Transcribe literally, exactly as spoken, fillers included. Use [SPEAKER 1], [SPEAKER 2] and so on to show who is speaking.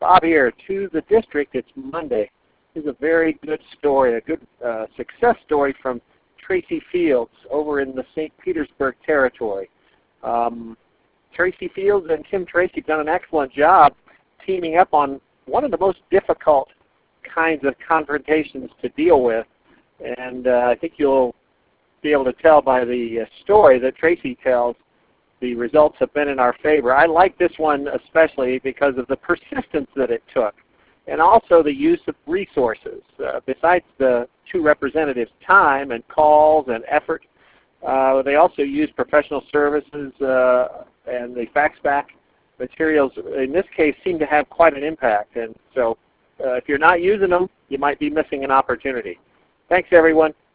[SPEAKER 1] Bob here. To the district, it's Monday. This is a very good story, a good uh, success story from Tracy Fields over in the Saint Petersburg territory. Um, Tracy Fields and Tim Tracy have done an excellent job teaming up on one of the most difficult kinds of confrontations to deal with. And uh, I think you'll be able to tell by the uh, story that Tracy tells, the results have been in our favor. I like this one especially because of the persistence that it took, and also the use of resources. Uh, besides the two representatives' time and calls and effort, uh, they also used professional services, uh, and the fax-back materials, in this case, seem to have quite an impact. And so uh, if you're not using them, you might be missing an opportunity. Thanks, everyone.